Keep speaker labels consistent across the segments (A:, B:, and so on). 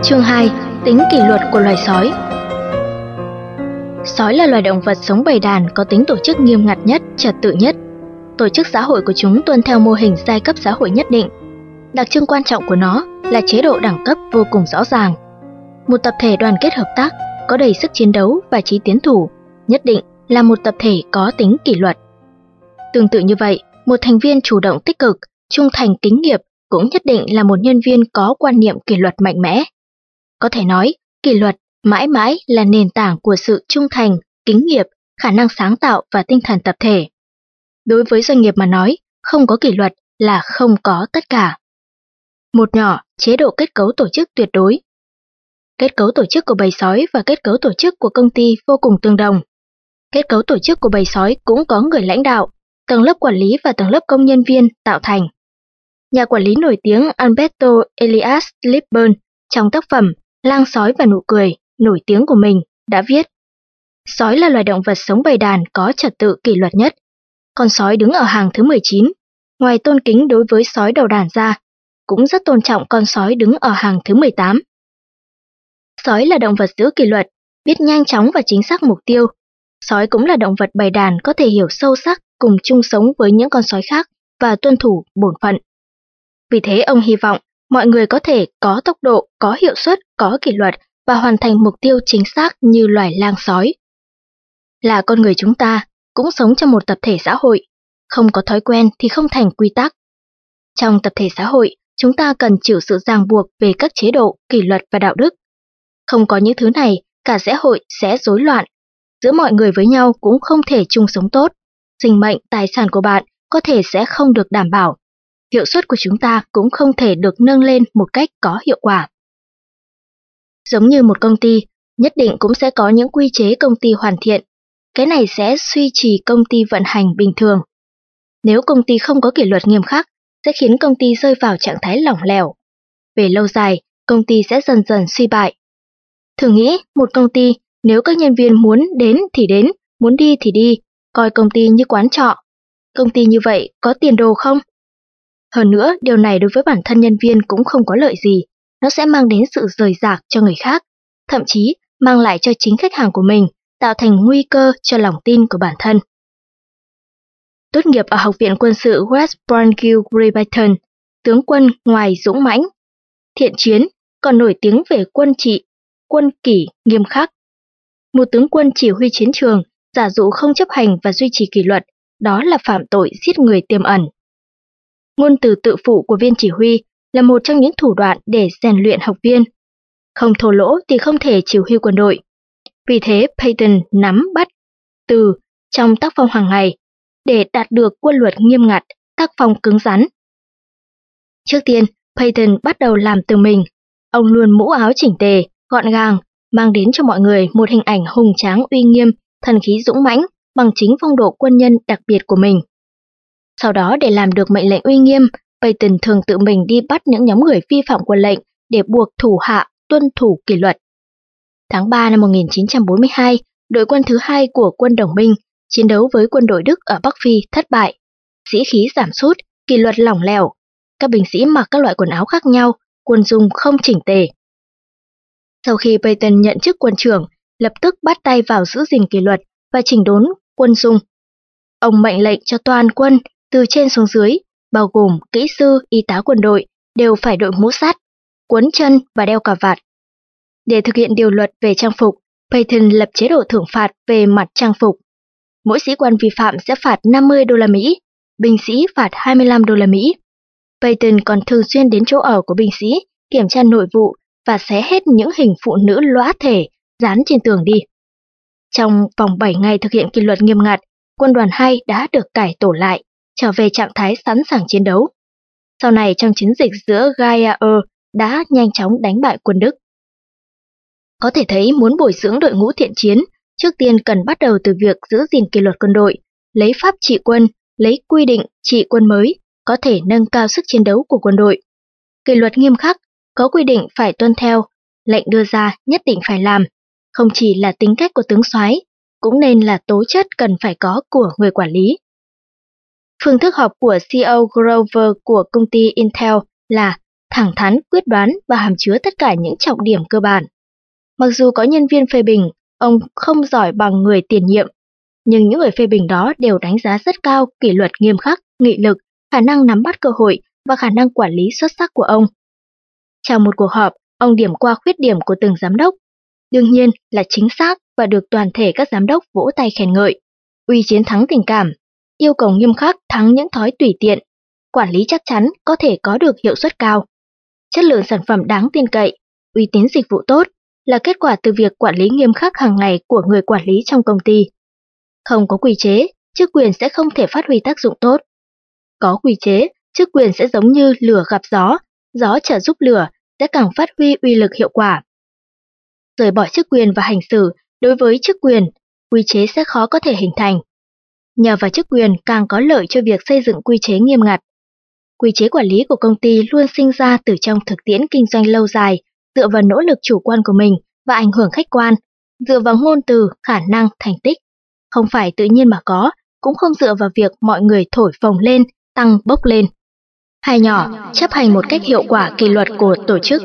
A: Chương 2. Tính kỷ luật của loài sói. Sói là loài động vật sống bầy đàn có tính tổ chức nghiêm ngặt nhất, trật tự nhất. Tổ chức xã hội của chúng tuân theo mô hình giai cấp xã hội nhất định. Đặc trưng quan trọng của nó là chế độ đẳng cấp vô cùng rõ ràng. Một tập thể đoàn kết hợp tác, có đầy sức chiến đấu và trí tiến thủ, nhất định là một tập thể có tính kỷ luật. Tương tự như vậy, một thành viên chủ động tích cực, trung thành kính nghiệp cũng nhất định là một nhân viên có quan niệm kỷ luật mạnh mẽ. Có thể nói, kỷ luật mãi mãi là nền tảng của sự trung thành, kính nghiệp, khả năng sáng tạo và tinh thần tập thể. Đối với doanh nghiệp mà nói, không có kỷ luật là không có tất cả. Một nhỏ, chế độ kết cấu tổ chức tuyệt đối. Kết cấu tổ chức của bầy sói và kết cấu tổ chức của công ty vô cùng tương đồng. Kết cấu tổ chức của bầy sói cũng có người lãnh đạo, tầng lớp quản lý và tầng lớp công nhân viên tạo thành. Nhà quản lý nổi tiếng Alberto Elias Lippmann trong tác phẩm Lang sói và nụ cười nổi tiếng của mình đã viết: sói là loài động vật sống bầy đàn có trật tự kỷ luật nhất. Con sói đứng ở hàng thứ 19, ngoài tôn kính đối với sói đầu đàn ra, cũng rất tôn trọng con sói đứng ở hàng thứ 18. Sói là động vật giữ kỷ luật, biết nhanh chóng và chính xác mục tiêu. Sói cũng là động vật bầy đàn có thể hiểu sâu sắc cùng chung sống với những con sói khác và tuân thủ bổn phận. Vì thế ông hy vọng mọi người có thể có tốc độ, có hiệu suất, có kỷ luật và hoàn thành mục tiêu chính xác như loài lang sói. Là con người chúng ta cũng sống trong một tập thể xã hội, không có thói quen thì không thành quy tắc. Trong tập thể xã hội, chúng ta cần chịu sự ràng buộc về các chế độ, kỷ luật và đạo đức. Không có những thứ này, cả xã hội sẽ rối loạn. Giữa mọi người với nhau cũng không thể chung sống tốt. Sinh mệnh, tài sản của bạn có thể sẽ không được đảm bảo. Hiệu suất của chúng ta cũng không thể được nâng lên một cách có hiệu quả. Giống như một công ty, nhất định cũng sẽ có những quy chế công ty hoàn thiện. Cái này sẽ duy trì công ty vận hành bình thường. Nếu công ty không có kỷ luật nghiêm khắc, sẽ khiến công ty rơi vào trạng thái lỏng lẻo. Về lâu dài, công ty sẽ dần dần suy bại. Thử nghĩ, một công ty, nếu các nhân viên muốn đến thì đến, muốn đi thì đi, coi công ty như quán trọ. Công ty như vậy có tiền đồ không? Hơn nữa, điều này đối với bản thân nhân viên cũng không có lợi gì. Nó sẽ mang đến sự rời rạc cho người khác, thậm chí mang lại cho chính khách hàng của mình, tạo thành nguy cơ cho lòng tin của bản thân. Tốt nghiệp ở Học viện Quân sự West Point Brighton, tướng quân ngoài dũng mãnh, thiện chiến, còn nổi tiếng về quân trị, quân kỷ nghiêm khắc. Một tướng quân chỉ huy chiến trường, giả dụ không chấp hành và duy trì kỷ luật, đó là phạm tội giết người tiềm ẩn. Ngôn từ tự phụ của viên chỉ huy là một trong những thủ đoạn để rèn luyện học viên. Không thô lỗ thì không thể chỉ huy quân đội. Vì thế, Peyton nắm bắt từ trong tác phong hàng ngày để đạt được quân luật nghiêm ngặt, tác phong cứng rắn. Trước tiên, Peyton bắt đầu làm từ mình. Ông luôn mũ áo chỉnh tề, gọn gàng, mang đến cho mọi người một hình ảnh hùng tráng uy nghiêm, thần khí dũng mãnh bằng chính phong độ quân nhân đặc biệt của mình. Sau đó để làm được mệnh lệnh uy nghiêm, Peyton thường tự mình đi bắt những nhóm người vi phạm quân lệnh để buộc thủ hạ tuân thủ kỷ luật. Tháng 3 năm 1942, đội quân thứ 2 của quân đồng minh chiến đấu với quân đội Đức ở Bắc Phi thất bại. Sĩ khí giảm sút, kỷ luật lỏng lẻo. Các binh sĩ mặc các loại quần áo khác nhau, quân dung không chỉnh tề. Sau khi Peyton nhận chức quân trưởng, lập tức bắt tay vào giữ gìn kỷ luật và chỉnh đốn quân dung. Ông mệnh lệnh cho toàn quân, từ trên xuống dưới, bao gồm kỹ sư, y tá quân đội, đều phải đội mũ sắt, quấn chân và đeo cà vạt. Để thực hiện điều luật về trang phục, Peyton lập chế độ thưởng phạt về mặt trang phục. Mỗi sĩ quan vi phạm sẽ phạt 50 đô la Mỹ, binh sĩ phạt 25 đô la Mỹ. Peyton còn thường xuyên đến chỗ ở của binh sĩ, kiểm tra nội vụ và xé hết những hình phụ nữ lõa thể dán trên tường đi. Trong vòng 7 ngày thực hiện kỷ luật nghiêm ngặt, quân đoàn 2 đã được cải tổ lại, trở về trạng thái sẵn sàng chiến đấu. Sau này trong chiến dịch giữa Gaier đã nhanh chóng đánh bại quân Đức. Có thể thấy muốn bồi dưỡng đội ngũ thiện chiến, trước tiên cần bắt đầu từ việc giữ gìn kỷ luật quân đội, lấy pháp trị quân, lấy quy định trị quân mới, có thể nâng cao sức chiến đấu của quân đội. Kỷ luật nghiêm khắc, có quy định phải tuân theo, lệnh đưa ra nhất định phải làm, không chỉ là tính cách của tướng soái, cũng nên là tố chất cần phải có của người quản lý. Phương thức họp của CEO Grover của công ty Intel là thẳng thắn, quyết đoán và hàm chứa tất cả những trọng điểm cơ bản. Mặc dù có nhân viên phê bình, ông không giỏi bằng người tiền nhiệm, nhưng những người phê bình đó đều đánh giá rất cao kỷ luật nghiêm khắc, nghị lực, khả năng nắm bắt cơ hội và khả năng quản lý xuất sắc của ông. Trong một cuộc họp, ông điểm qua khuyết điểm của từng giám đốc. Đương nhiên là chính xác và được toàn thể các giám đốc vỗ tay khen ngợi. Uy chiến thắng tình cảm, yêu cầu nghiêm khắc thắng những thói tùy tiện. Quản lý chắc chắn có thể có được hiệu suất cao. Chất lượng sản phẩm đáng tin cậy, uy tín dịch vụ tốt là kết quả từ việc quản lý nghiêm khắc hàng ngày của người quản lý trong công ty. Không có quy chế, chức quyền sẽ không thể phát huy tác dụng tốt. Có quy chế, chức quyền sẽ giống như lửa gặp gió, gió trợ giúp lửa sẽ càng phát huy uy lực hiệu quả. Rời bỏ chức quyền và hành xử đối với chức quyền, quy chế sẽ khó có thể hình thành. Nhờ vào chức quyền càng có lợi cho việc xây dựng quy chế nghiêm ngặt. Quy chế quản lý của công ty luôn sinh ra từ trong thực tiễn kinh doanh lâu dài, dựa vào nỗ lực chủ quan của mình và ảnh hưởng khách quan, dựa vào ngôn từ, khả năng, thành tích. Không phải tự nhiên mà có, cũng không dựa vào việc mọi người thổi phồng lên, tăng bốc lên. Hai nhỏ, chấp hành một cách hiệu quả kỷ luật của tổ chức.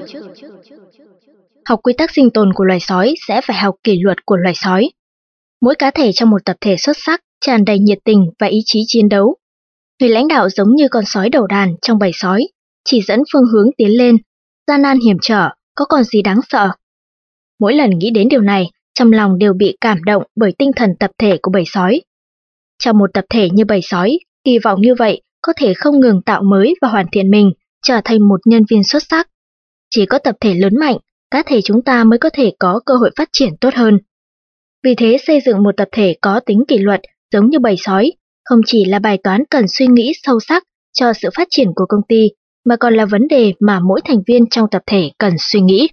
A: Học quy tắc sinh tồn của loài sói sẽ phải học kỷ luật của loài sói. Mỗi cá thể trong một tập thể xuất sắc, tràn đầy nhiệt tình và ý chí chiến đấu. Người lãnh đạo giống như con sói đầu đàn trong bầy sói, chỉ dẫn phương hướng tiến lên, gian nan hiểm trở, có còn gì đáng sợ. Mỗi lần nghĩ đến điều này, trong lòng đều bị cảm động bởi tinh thần tập thể của bầy sói. Trong một tập thể như bầy sói, kỳ vọng như vậy có thể không ngừng tạo mới và hoàn thiện mình, trở thành một nhân viên xuất sắc. Chỉ có tập thể lớn mạnh, cá thể chúng ta mới có thể có cơ hội phát triển tốt hơn. Vì thế xây dựng một tập thể có tính kỷ luật giống như bầy sói, không chỉ là bài toán cần suy nghĩ sâu sắc cho sự phát triển của công ty, mà còn là vấn đề mà mỗi thành viên trong tập thể cần suy nghĩ.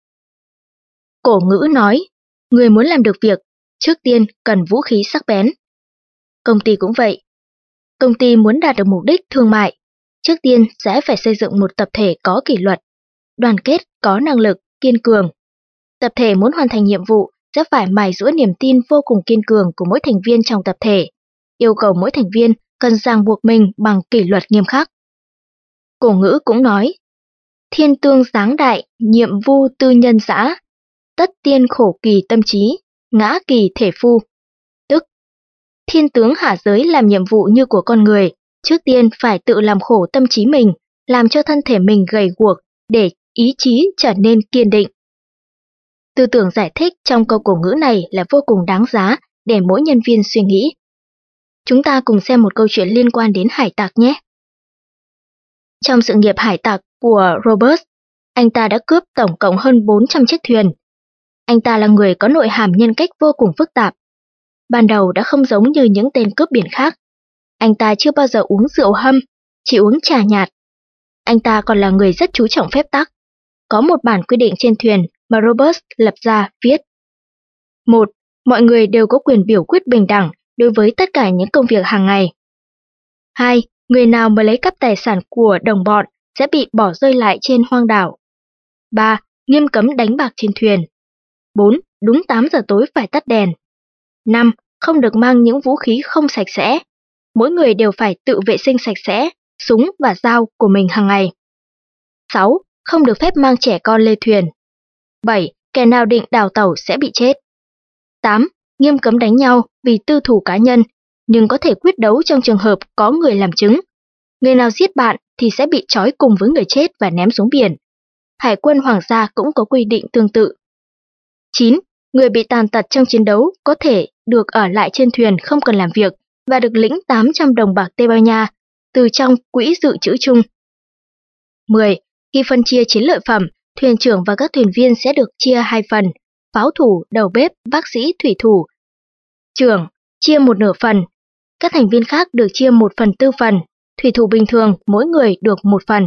A: Cổ ngữ nói, người muốn làm được việc, trước tiên cần vũ khí sắc bén. Công ty cũng vậy. Công ty muốn đạt được mục đích thương mại, trước tiên sẽ phải xây dựng một tập thể có kỷ luật, đoàn kết, có năng lực, kiên cường. Tập thể muốn hoàn thành nhiệm vụ sẽ phải mài giũa niềm tin vô cùng kiên cường của mỗi thành viên trong tập thể, yêu cầu mỗi thành viên cần ràng buộc mình bằng kỷ luật nghiêm khắc. Cổ ngữ cũng nói, thiên tương giáng đại, nhiệm vu tư nhân dã, tất tiên khổ kỳ tâm trí, ngã kỳ thể phu. Tức, thiên tướng hạ giới làm nhiệm vụ như của con người, trước tiên phải tự làm khổ tâm trí mình, làm cho thân thể mình gầy guộc để ý chí trở nên kiên định. Tư tưởng giải thích trong câu cổ ngữ này là vô cùng đáng giá để mỗi nhân viên suy nghĩ. Chúng ta cùng xem một câu chuyện liên quan đến hải tặc nhé. Trong sự nghiệp hải tặc của Robert, anh ta đã cướp tổng cộng hơn 400 chiếc thuyền. Anh ta là người có nội hàm nhân cách vô cùng phức tạp. Ban đầu đã không giống như những tên cướp biển khác. Anh ta chưa bao giờ uống rượu hâm, chỉ uống trà nhạt. Anh ta còn là người rất chú trọng phép tắc. Có một bản quy định trên thuyền mà Robert lập ra viết: 1. Mọi người đều có quyền biểu quyết bình đẳng đối với tất cả những công việc hàng ngày. 2. Người nào mà lấy cắp tài sản của đồng bọn sẽ bị bỏ rơi lại trên hoang đảo. 3. Nghiêm cấm đánh bạc trên thuyền. 4. Đúng 8 giờ tối phải tắt đèn. 5. Không được mang những vũ khí không sạch sẽ. Mỗi người đều phải tự vệ sinh sạch sẽ, súng và dao của mình hàng ngày. 6. Không được phép mang trẻ con lên thuyền. 7. Kẻ nào định đào tẩu sẽ bị chết. 8. Nghiêm cấm đánh nhau vì tư thù cá nhân, nhưng có thể quyết đấu trong trường hợp có người làm chứng. Người nào giết bạn thì sẽ bị trói cùng với người chết và ném xuống biển. Hải quân Hoàng gia cũng có quy định tương tự. 9. Người bị tàn tật trong chiến đấu có thể được ở lại trên thuyền không cần làm việc và được lĩnh 800 đồng bạc Tây Ban Nha từ trong quỹ dự trữ chung. 10. Khi phân chia chiến lợi phẩm, thuyền trưởng và các thuyền viên sẽ được chia 2 phần, pháo thủ, đầu bếp, bác sĩ, thủy thủ. Trưởng chia 1/2 phần, các thành viên khác được chia 1/4 phần, thủy thủ bình thường mỗi người được 1 phần.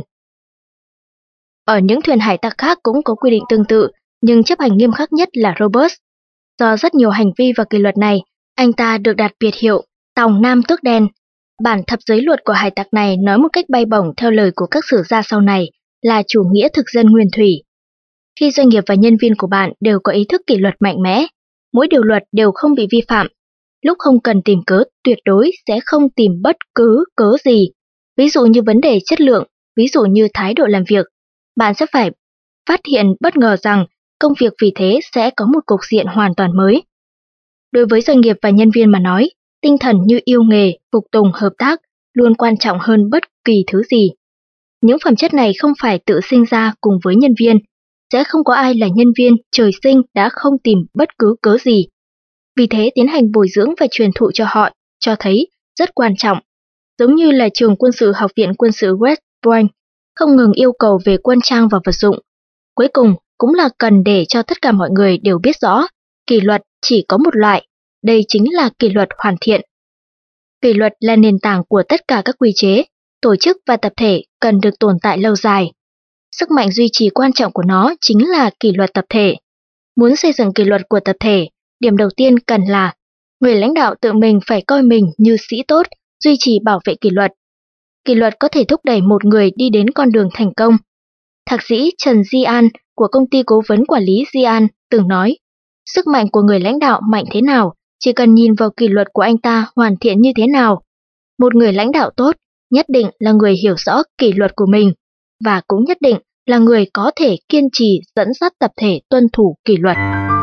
A: Ở những thuyền hải tặc khác cũng có quy định tương tự, nhưng chấp hành nghiêm khắc nhất là Robert. Do rất nhiều hành vi và kỷ luật này, anh ta được đặt biệt hiệu Tòng Nam Tước Đen. Bản thập giới luật của hải tặc này nói một cách bay bổng theo lời của các sử gia sau này là chủ nghĩa thực dân nguyên thủy. Khi doanh nghiệp và nhân viên của bạn đều có ý thức kỷ luật mạnh mẽ, mỗi điều luật đều không bị vi phạm, lúc không cần tìm cớ tuyệt đối sẽ không tìm bất cứ cớ gì, ví dụ như vấn đề chất lượng, ví dụ như thái độ làm việc, bạn sẽ phải phát hiện bất ngờ rằng công việc vì thế sẽ có một cục diện hoàn toàn mới. Đối với doanh nghiệp và nhân viên mà nói, tinh thần như yêu nghề, phục tùng, hợp tác luôn quan trọng hơn bất kỳ thứ gì. Những phẩm chất này không phải tự sinh ra cùng với nhân viên, sẽ không có ai là nhân viên trời sinh đã không tìm bất cứ cớ gì. Vì thế tiến hành bồi dưỡng và truyền thụ cho họ cho thấy rất quan trọng. Giống như là trường quân sự Học viện Quân sự West Point không ngừng yêu cầu về quân trang và vật dụng. Cuối cùng cũng là cần để cho tất cả mọi người đều biết rõ, kỷ luật chỉ có một loại, đây chính là kỷ luật hoàn thiện. Kỷ luật là nền tảng của tất cả các quy chế, tổ chức và tập thể cần được tồn tại lâu dài. Sức mạnh duy trì quan trọng của nó chính là kỷ luật tập thể. Muốn xây dựng kỷ luật của tập thể, điểm đầu tiên cần là người lãnh đạo tự mình phải coi mình như sĩ tốt, duy trì bảo vệ kỷ luật. Kỷ luật có thể thúc đẩy một người đi đến con đường thành công. Thạc sĩ Trần Di An của công ty cố vấn quản lý Di An từng nói, sức mạnh của người lãnh đạo mạnh thế nào, chỉ cần nhìn vào kỷ luật của anh ta hoàn thiện như thế nào. Một người lãnh đạo tốt nhất định là người hiểu rõ kỷ luật của mình, và cũng nhất định là người có thể kiên trì dẫn dắt tập thể tuân thủ kỷ luật.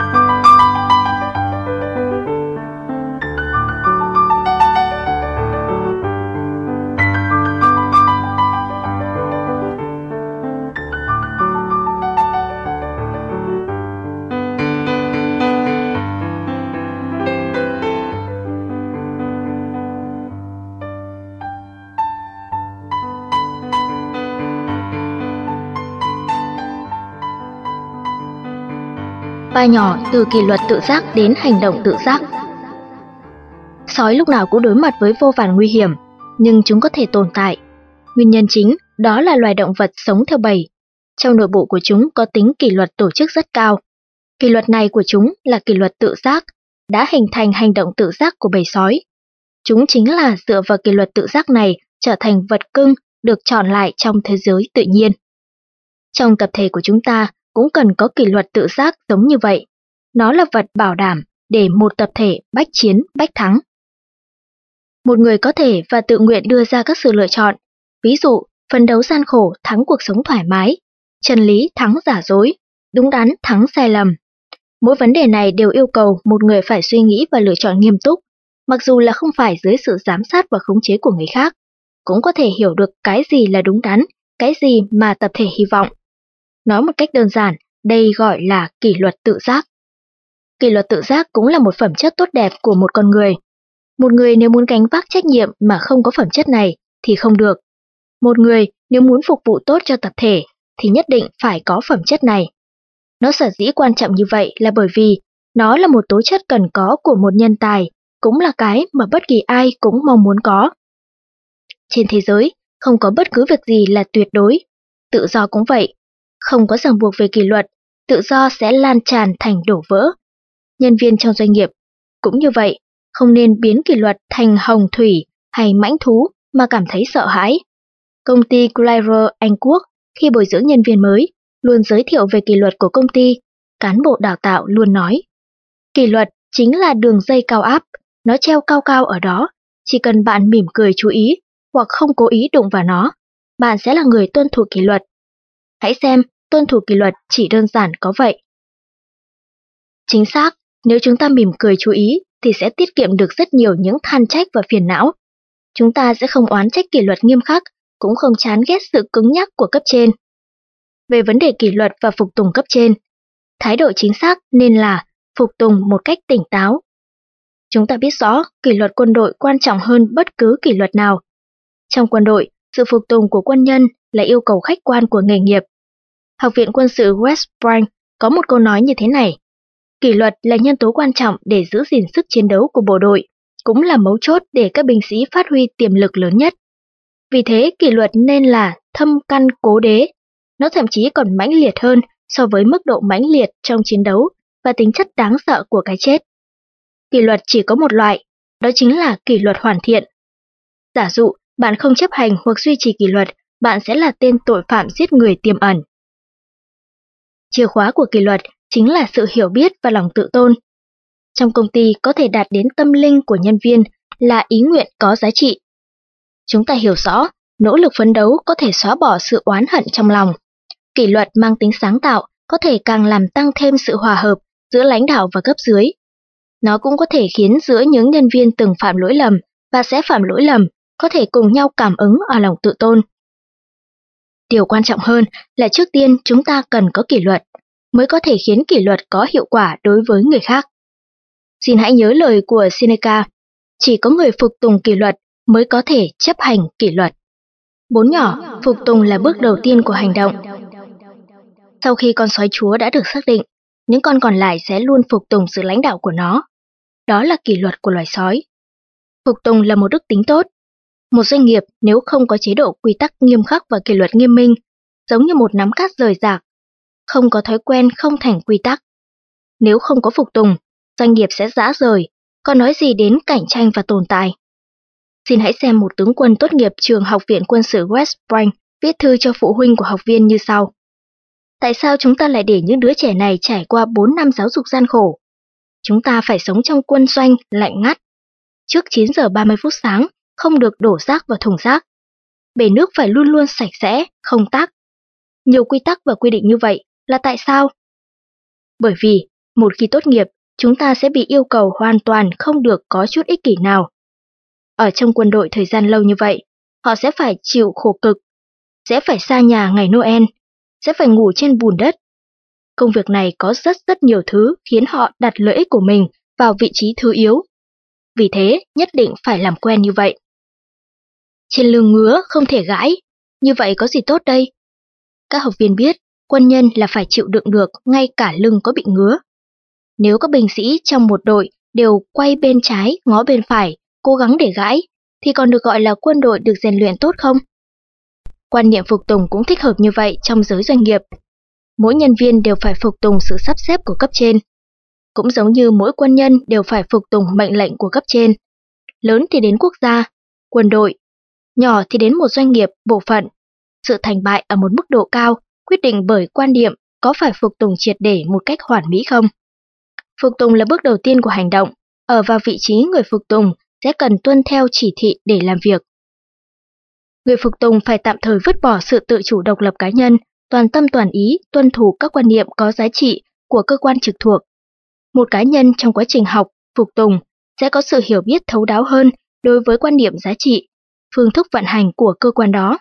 A: Ba nhỏ từ kỷ luật tự giác đến hành động tự giác. Sói lúc nào cũng đối mặt với vô vàn nguy hiểm, nhưng chúng có thể tồn tại. Nguyên nhân chính đó là loài động vật sống theo bầy. Trong nội bộ của chúng có tính kỷ luật tổ chức rất cao. Kỷ luật này của chúng là kỷ luật tự giác, đã hình thành hành động tự giác của bầy sói. Chúng chính là dựa vào kỷ luật tự giác này trở thành vật cưng được chọn lại trong thế giới tự nhiên. Trong tập thể của chúng ta cũng cần có kỷ luật tự giác giống như vậy. Nó là vật bảo đảm để một tập thể bách chiến bách thắng. Một người có thể và tự nguyện đưa ra các sự lựa chọn, ví dụ phấn đấu gian khổ thắng cuộc sống thoải mái, chân lý thắng giả dối, đúng đắn thắng sai lầm. Mỗi vấn đề này đều yêu cầu một người phải suy nghĩ và lựa chọn nghiêm túc, mặc dù là không phải dưới sự giám sát và khống chế của người khác, cũng có thể hiểu được cái gì là đúng đắn, cái gì mà tập thể hy vọng. Nói một cách đơn giản, đây gọi là kỷ luật tự giác. Kỷ luật tự giác cũng là một phẩm chất tốt đẹp của một con người. Một người nếu muốn gánh vác trách nhiệm mà không có phẩm chất này thì không được. Một người nếu muốn phục vụ tốt cho tập thể thì nhất định phải có phẩm chất này. Nó sở dĩ quan trọng như vậy là bởi vì nó là một tố chất cần có của một nhân tài, cũng là cái mà bất kỳ ai cũng mong muốn có. Trên thế giới, không có bất cứ việc gì là tuyệt đối. Tự do cũng vậy. Không có ràng buộc về kỷ luật, tự do sẽ lan tràn thành đổ vỡ. Nhân viên trong doanh nghiệp cũng như vậy, không nên biến kỷ luật thành hồng thủy hay mãnh thú mà cảm thấy sợ hãi. Công ty Clyver Anh Quốc khi bồi dưỡng nhân viên mới luôn giới thiệu về kỷ luật của công ty. Cán bộ đào tạo luôn nói, kỷ luật chính là đường dây cao áp, nó treo cao cao ở đó, chỉ cần bạn mỉm cười chú ý hoặc không cố ý đụng vào nó, bạn sẽ là người tuân thủ kỷ luật. Hãy xem, tuân thủ kỷ luật chỉ đơn giản có vậy. Chính xác, nếu chúng ta mỉm cười chú ý thì sẽ tiết kiệm được rất nhiều những than trách và phiền não. Chúng ta sẽ không oán trách kỷ luật nghiêm khắc, cũng không chán ghét sự cứng nhắc của cấp trên. Về vấn đề kỷ luật và phục tùng cấp trên, thái độ chính xác nên là phục tùng một cách tỉnh táo. Chúng ta biết rõ kỷ luật quân đội quan trọng hơn bất cứ kỷ luật nào. Trong quân đội, sự phục tùng của quân nhân là yêu cầu khách quan của nghề nghiệp. Học viện Quân sự West Point có một câu nói như thế này, kỷ luật là nhân tố quan trọng để giữ gìn sức chiến đấu của bộ đội, cũng là mấu chốt để các binh sĩ phát huy tiềm lực lớn nhất. Vì thế kỷ luật nên là thâm căn cố đế, nó thậm chí còn mãnh liệt hơn so với mức độ mãnh liệt trong chiến đấu và tính chất đáng sợ của cái chết. Kỷ luật chỉ có một loại, đó chính là kỷ luật hoàn thiện. Giả dụ bạn không chấp hành hoặc duy trì kỷ luật, bạn sẽ là tên tội phạm giết người tiềm ẩn. Chìa khóa của kỷ luật chính là sự hiểu biết và lòng tự tôn. Trong công ty có thể đạt đến tâm linh của nhân viên là ý nguyện có giá trị. Chúng ta hiểu rõ, nỗ lực phấn đấu có thể xóa bỏ sự oán hận trong lòng. Kỷ luật mang tính sáng tạo có thể càng làm tăng thêm sự hòa hợp giữa lãnh đạo và cấp dưới. Nó cũng có thể khiến giữa những nhân viên từng phạm lỗi lầm và sẽ phạm lỗi lầm có thể cùng nhau cảm ứng ở lòng tự tôn. Điều quan trọng hơn là trước tiên chúng ta cần có kỷ luật, mới có thể khiến kỷ luật có hiệu quả đối với người khác. Xin hãy nhớ lời của Seneca, chỉ có người phục tùng kỷ luật mới có thể chấp hành kỷ luật. 4 nhỏ, phục tùng là bước đầu tiên của hành động. Sau khi con sói chúa đã được xác định, những con còn lại sẽ luôn phục tùng sự lãnh đạo của nó. Đó là kỷ luật của loài sói. Phục tùng là một đức tính tốt. Một doanh nghiệp nếu không có chế độ quy tắc nghiêm khắc và kỷ luật nghiêm minh, giống như một nắm cát rời rạc, không có thói quen không thành quy tắc. Nếu không có phục tùng, doanh nghiệp sẽ rã rời, còn nói gì đến cạnh tranh và tồn tại. Xin hãy xem một tướng quân tốt nghiệp trường Học viện Quân sự West Point viết thư cho phụ huynh của học viên như sau. Tại sao chúng ta lại để những đứa trẻ này trải qua 4 năm giáo dục gian khổ? Chúng ta phải sống trong quân doanh lạnh ngắt. Trước 9 giờ 30 phút sáng, không được đổ rác vào thùng rác. Bể nước phải luôn luôn sạch sẽ, không tắc. Nhiều quy tắc và quy định như vậy là tại sao? Bởi vì, một khi tốt nghiệp, chúng ta sẽ bị yêu cầu hoàn toàn không được có chút ích kỷ nào. Ở trong quân đội thời gian lâu như vậy, họ sẽ phải chịu khổ cực, sẽ phải xa nhà ngày Noel, sẽ phải ngủ trên bùn đất. Công việc này có rất nhiều thứ khiến họ đặt lợi ích của mình vào vị trí thứ yếu. Vì thế, nhất định phải làm quen như vậy. Trên lưng ngứa không thể gãi, như vậy có gì tốt đây? Các học viên biết, quân nhân là phải chịu đựng được ngay cả lưng có bị ngứa. Nếu các binh sĩ trong một đội đều quay bên trái, ngó bên phải, cố gắng để gãi, thì còn được gọi là quân đội được rèn luyện tốt không? Quan niệm phục tùng cũng thích hợp như vậy trong giới doanh nghiệp. Mỗi nhân viên đều phải phục tùng sự sắp xếp của cấp trên. Cũng giống như mỗi quân nhân đều phải phục tùng mệnh lệnh của cấp trên. Lớn thì đến quốc gia, quân đội, nhỏ thì đến một doanh nghiệp, bộ phận. Sự thành bại ở một mức độ cao quyết định bởi quan điểm có phải phục tùng triệt để một cách hoàn mỹ không. Phục tùng là bước đầu tiên của hành động. Ở vào vị trí người phục tùng sẽ cần tuân theo chỉ thị để làm việc. Người phục tùng phải tạm thời vứt bỏ sự tự chủ độc lập cá nhân, toàn tâm toàn ý tuân thủ các quan niệm có giá trị của cơ quan trực thuộc. Một cá nhân trong quá trình học, phục tùng sẽ có sự hiểu biết thấu đáo hơn đối với quan điểm giá trị, phương thức vận hành của cơ quan đó.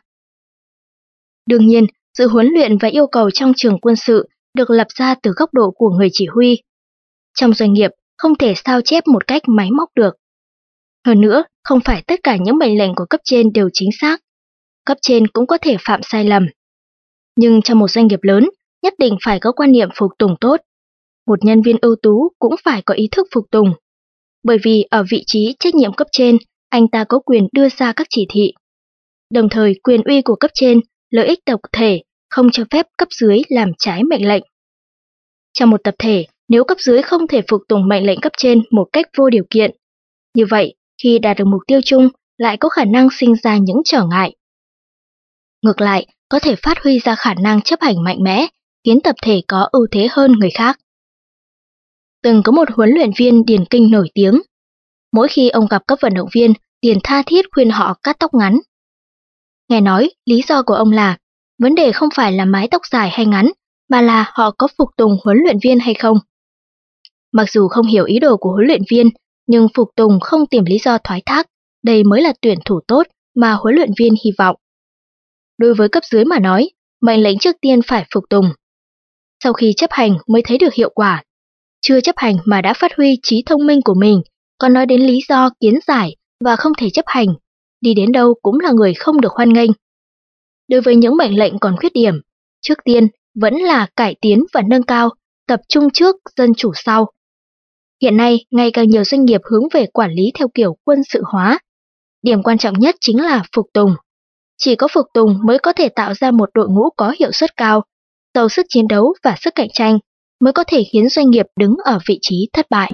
A: Đương nhiên, sự huấn luyện và yêu cầu trong trường quân sự được lập ra từ góc độ của người chỉ huy. Trong doanh nghiệp, không thể sao chép một cách máy móc được. Hơn nữa, không phải tất cả những mệnh lệnh của cấp trên đều chính xác. Cấp trên cũng có thể phạm sai lầm. Nhưng trong một doanh nghiệp lớn, nhất định phải có quan niệm phục tùng tốt. Một nhân viên ưu tú cũng phải có ý thức phục tùng. Bởi vì ở vị trí trách nhiệm cấp trên, anh ta có quyền đưa ra các chỉ thị. Đồng thời, quyền uy của cấp trên, lợi ích tập thể không cho phép cấp dưới làm trái mệnh lệnh. Trong một tập thể, nếu cấp dưới không thể phục tùng mệnh lệnh cấp trên một cách vô điều kiện, như vậy, khi đạt được mục tiêu chung, lại có khả năng sinh ra những trở ngại. Ngược lại, có thể phát huy ra khả năng chấp hành mạnh mẽ, khiến tập thể có ưu thế hơn người khác. Từng có một huấn luyện viên điền kinh nổi tiếng. Mỗi khi ông gặp các vận động viên, liền tha thiết khuyên họ cắt tóc ngắn. Nghe nói, lý do của ông là, vấn đề không phải là mái tóc dài hay ngắn, mà là họ có phục tùng huấn luyện viên hay không. Mặc dù không hiểu ý đồ của huấn luyện viên, nhưng phục tùng không tìm lý do thoái thác, đây mới là tuyển thủ tốt mà huấn luyện viên hy vọng. Đối với cấp dưới mà nói, mệnh lệnh trước tiên phải phục tùng. Sau khi chấp hành mới thấy được hiệu quả. Chưa chấp hành mà đã phát huy trí thông minh của mình, còn nói đến lý do kiến giải và không thể chấp hành, đi đến đâu cũng là người không được hoan nghênh. Đối với những mệnh lệnh còn khuyết điểm, trước tiên vẫn là cải tiến và nâng cao, tập trung trước, dân chủ sau. Hiện nay, ngày càng nhiều doanh nghiệp hướng về quản lý theo kiểu quân sự hóa. Điểm quan trọng nhất chính là phục tùng. Chỉ có phục tùng mới có thể tạo ra một đội ngũ có hiệu suất cao, giàu sức chiến đấu và sức cạnh tranh, mới có thể khiến doanh nghiệp đứng ở vị trí thất bại.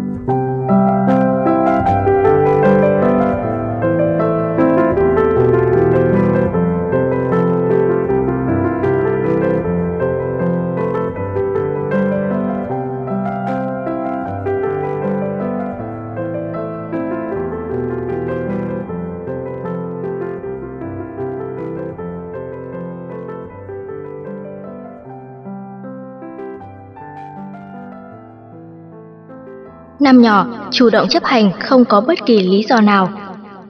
A: Năm nhỏ, chủ động chấp hành không có bất kỳ lý do nào.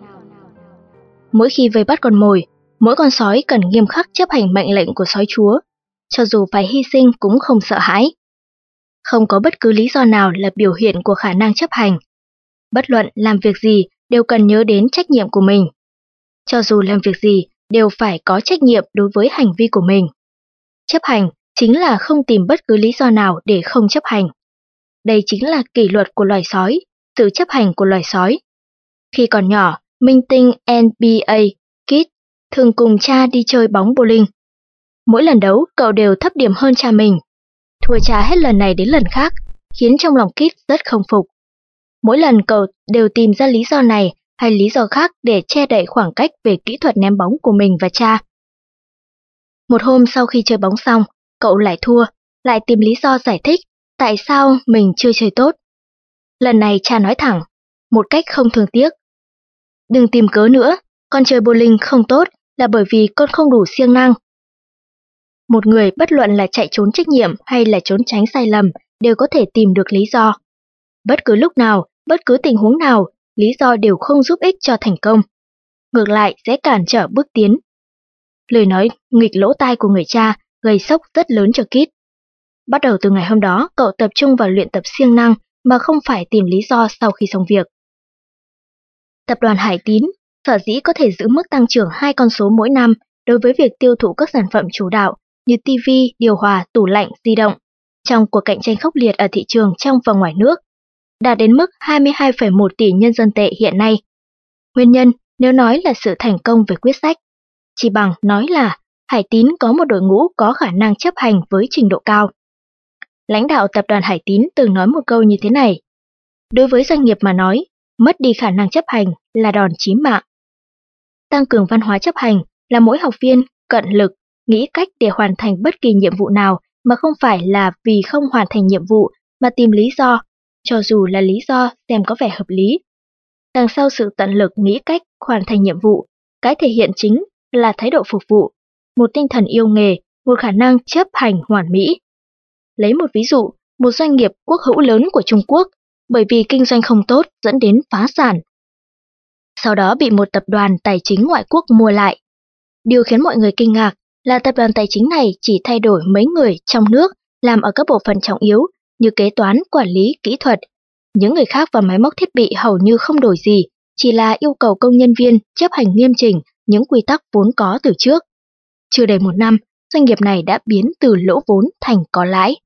A: Mỗi khi vây bắt con mồi, mỗi con sói cần nghiêm khắc chấp hành mệnh lệnh của sói chúa, cho dù phải hy sinh cũng không sợ hãi. Không có bất cứ lý do nào là biểu hiện của khả năng chấp hành. Bất luận làm việc gì đều cần nhớ đến trách nhiệm của mình. Cho dù làm việc gì đều phải có trách nhiệm đối với hành vi của mình. Chấp hành chính là không tìm bất cứ lý do nào để không chấp hành. Đây chính là kỷ luật của loài sói, sự chấp hành của loài sói. Khi còn nhỏ, minh tinh NBA Kid thường cùng cha đi chơi bóng bowling. Mỗi lần đấu, cậu đều thấp điểm hơn cha mình. Thua cha hết lần này đến lần khác, khiến trong lòng Kid rất không phục. Mỗi lần cậu đều tìm ra lý do này hay lý do khác để che đậy khoảng cách về kỹ thuật ném bóng của mình và cha. Một hôm sau khi chơi bóng xong, cậu lại thua, lại tìm lý do giải thích tại sao mình chưa chơi tốt. Lần này cha nói thẳng, một cách không thương tiếc. Đừng tìm cớ nữa, con chơi bowling không tốt là bởi vì con không đủ siêng năng. Một người bất luận là chạy trốn trách nhiệm hay là trốn tránh sai lầm đều có thể tìm được lý do. Bất cứ lúc nào, bất cứ tình huống nào, lý do đều không giúp ích cho thành công. Ngược lại sẽ cản trở bước tiến. Lời nói nghịch lỗ tai của người cha gây sốc rất lớn cho Kid. Bắt đầu từ ngày hôm đó, cậu tập trung vào luyện tập siêng năng mà không phải tìm lý do sau khi xong việc. Tập đoàn Hải Tín sở dĩ có thể giữ mức tăng trưởng 2 con số mỗi năm đối với việc tiêu thụ các sản phẩm chủ đạo như TV, điều hòa, tủ lạnh, di động, trong cuộc cạnh tranh khốc liệt ở thị trường trong và ngoài nước, đạt đến mức 22,1 tỷ nhân dân tệ hiện nay. Nguyên nhân nếu nói là sự thành công về quyết sách, chỉ bằng nói là Hải Tín có một đội ngũ có khả năng chấp hành với trình độ cao. Lãnh đạo tập đoàn Hải Tín từng nói một câu như thế này: đối với doanh nghiệp mà nói, mất đi khả năng chấp hành là đòn chí mạng. Tăng cường văn hóa chấp hành là mỗi học viên cận lực nghĩ cách để hoàn thành bất kỳ nhiệm vụ nào mà không phải là vì không hoàn thành nhiệm vụ mà tìm lý do, cho dù là lý do xem có vẻ hợp lý. Đằng sau sự tận lực nghĩ cách hoàn thành nhiệm vụ, cái thể hiện chính là thái độ phục vụ, một tinh thần yêu nghề, một khả năng chấp hành hoàn mỹ. Lấy một ví dụ, một doanh nghiệp quốc hữu lớn của Trung Quốc bởi vì kinh doanh không tốt dẫn đến phá sản. Sau đó bị một tập đoàn tài chính ngoại quốc mua lại. Điều khiến mọi người kinh ngạc là tập đoàn tài chính này chỉ thay đổi mấy người trong nước làm ở các bộ phận trọng yếu như kế toán, quản lý, kỹ thuật. Những người khác và máy móc thiết bị hầu như không đổi gì, chỉ là yêu cầu công nhân viên chấp hành nghiêm chỉnh những quy tắc vốn có từ trước. Chưa đầy 1 năm, doanh nghiệp này đã biến từ lỗ vốn thành có lãi.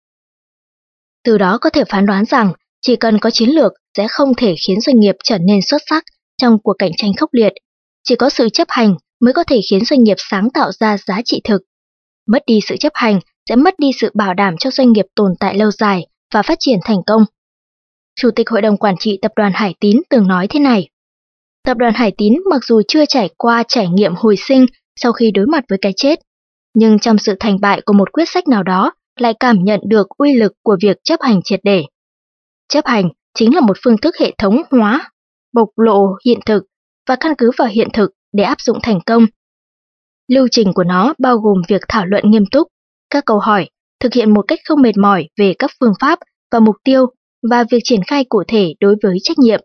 A: Từ đó có thể phán đoán rằng chỉ cần có chiến lược sẽ không thể khiến doanh nghiệp trở nên xuất sắc trong cuộc cạnh tranh khốc liệt. Chỉ có sự chấp hành mới có thể khiến doanh nghiệp sáng tạo ra giá trị thực. Mất đi sự chấp hành sẽ mất đi sự bảo đảm cho doanh nghiệp tồn tại lâu dài và phát triển thành công. Chủ tịch Hội đồng Quản trị Tập đoàn Hải Tín từng nói thế này: Tập đoàn Hải Tín mặc dù chưa trải qua trải nghiệm hồi sinh sau khi đối mặt với cái chết, nhưng trong sự thành bại của một quyết sách nào đó lại cảm nhận được uy lực của việc chấp hành triệt để. Chấp hành chính là một phương thức hệ thống hóa, bộc lộ hiện thực và căn cứ vào hiện thực để áp dụng thành công. Lưu trình của nó bao gồm việc thảo luận nghiêm túc, các câu hỏi, thực hiện một cách không mệt mỏi về các phương pháp và mục tiêu và việc triển khai cụ thể đối với trách nhiệm.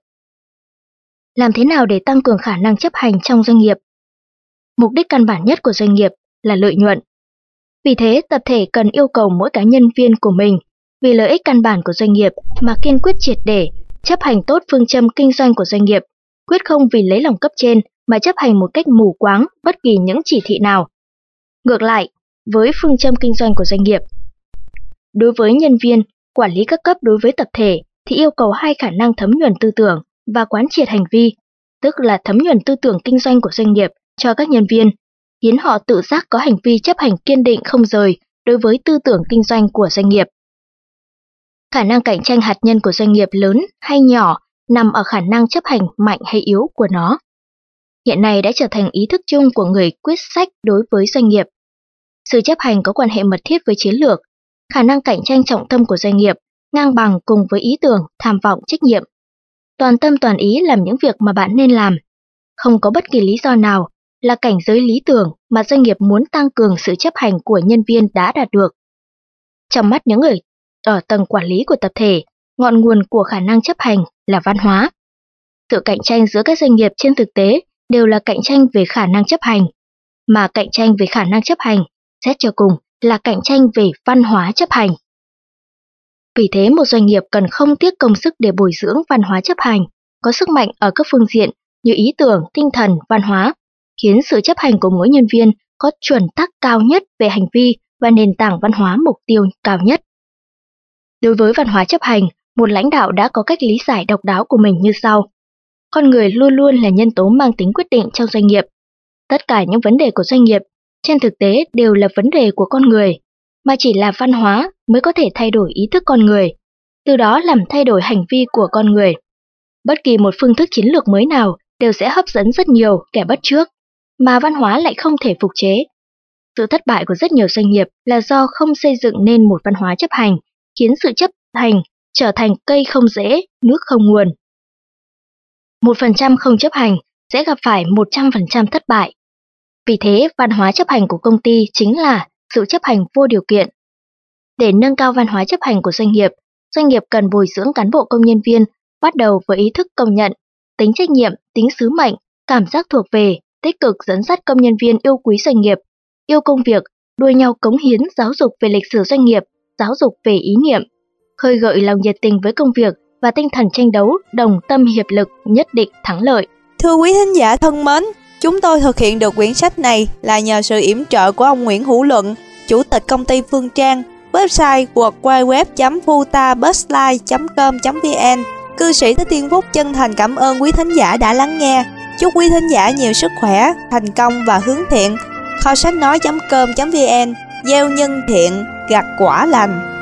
A: Làm thế nào để tăng cường khả năng chấp hành trong doanh nghiệp? Mục đích căn bản nhất của doanh nghiệp là lợi nhuận. Vì thế, tập thể cần yêu cầu mỗi cá nhân viên của mình vì lợi ích căn bản của doanh nghiệp mà kiên quyết triệt để chấp hành tốt phương châm kinh doanh của doanh nghiệp, quyết không vì lấy lòng cấp trên mà chấp hành một cách mù quáng bất kỳ những chỉ thị nào. Ngược lại, với phương châm kinh doanh của doanh nghiệp, đối với nhân viên, quản lý các cấp đối với tập thể thì yêu cầu 2 khả năng thấm nhuần tư tưởng và quán triệt hành vi, tức là thấm nhuần tư tưởng kinh doanh của doanh nghiệp cho các nhân viên, khiến họ tự giác có hành vi chấp hành kiên định không rời đối với tư tưởng kinh doanh của doanh nghiệp. Khả năng cạnh tranh hạt nhân của doanh nghiệp lớn hay nhỏ nằm ở khả năng chấp hành mạnh hay yếu của nó. Hiện nay đã trở thành ý thức chung của người quyết sách đối với doanh nghiệp. Sự chấp hành có quan hệ mật thiết với chiến lược, khả năng cạnh tranh trọng tâm của doanh nghiệp ngang bằng cùng với ý tưởng, tham vọng, trách nhiệm. Toàn tâm toàn ý làm những việc mà bạn nên làm. Không có bất kỳ lý do nào là cảnh giới lý tưởng mà doanh nghiệp muốn tăng cường sự chấp hành của nhân viên đã đạt được. Trong mắt những người ở tầng quản lý của tập thể, ngọn nguồn của khả năng chấp hành là văn hóa. Sự cạnh tranh giữa các doanh nghiệp trên thực tế đều là cạnh tranh về khả năng chấp hành, mà cạnh tranh về khả năng chấp hành, xét cho cùng là cạnh tranh về văn hóa chấp hành. Vì thế một doanh nghiệp cần không tiếc công sức để bồi dưỡng văn hóa chấp hành, có sức mạnh ở các phương diện như ý tưởng, tinh thần, văn hóa, khiến sự chấp hành của mỗi nhân viên có chuẩn tắc cao nhất về hành vi và nền tảng văn hóa mục tiêu cao nhất. Đối với văn hóa chấp hành, một lãnh đạo đã có cách lý giải độc đáo của mình như sau. Con người luôn luôn là nhân tố mang tính quyết định trong doanh nghiệp. Tất cả những vấn đề của doanh nghiệp, trên thực tế đều là vấn đề của con người, mà chỉ là văn hóa mới có thể thay đổi ý thức con người, từ đó làm thay đổi hành vi của con người. Bất kỳ một phương thức chiến lược mới nào đều sẽ hấp dẫn rất nhiều kẻ bắt chước, mà văn hóa lại không thể phục chế. Sự thất bại của rất nhiều doanh nghiệp là do không xây dựng nên một văn hóa chấp hành, khiến sự chấp hành trở thành cây không rễ, nước không nguồn. 1% không chấp hành sẽ gặp phải 100% thất bại. Vì thế, văn hóa chấp hành của công ty chính là sự chấp hành vô điều kiện. Để nâng cao văn hóa chấp hành của doanh nghiệp cần bồi dưỡng cán bộ công nhân viên bắt đầu với ý thức công nhận, tính trách nhiệm, tính sứ mệnh, cảm giác thuộc về, tích cực dẫn dắt công nhân viên yêu quý doanh nghiệp, yêu công việc, đua nhau cống hiến giáo dục về lịch sử doanh nghiệp, giáo dục về ý niệm, khơi gợi lòng nhiệt tình với công việc và tinh thần tranh đấu, đồng tâm hiệp lực nhất định thắng lợi.
B: Thưa quý thính giả thân mến, chúng tôi thực hiện được quyển sách này là nhờ sự yểm trợ của ông Nguyễn Hữu Luận, Chủ tịch công ty Phương Trang, website www.futabusline.com.vn. Cư sĩ Thích Thiên Phúc chân thành cảm ơn quý thính giả đã lắng nghe. Chúc quý thính giả nhiều sức khỏe, thành công và hướng thiện. Kho sách nói.com.vn, gieo nhân thiện, gặt quả lành.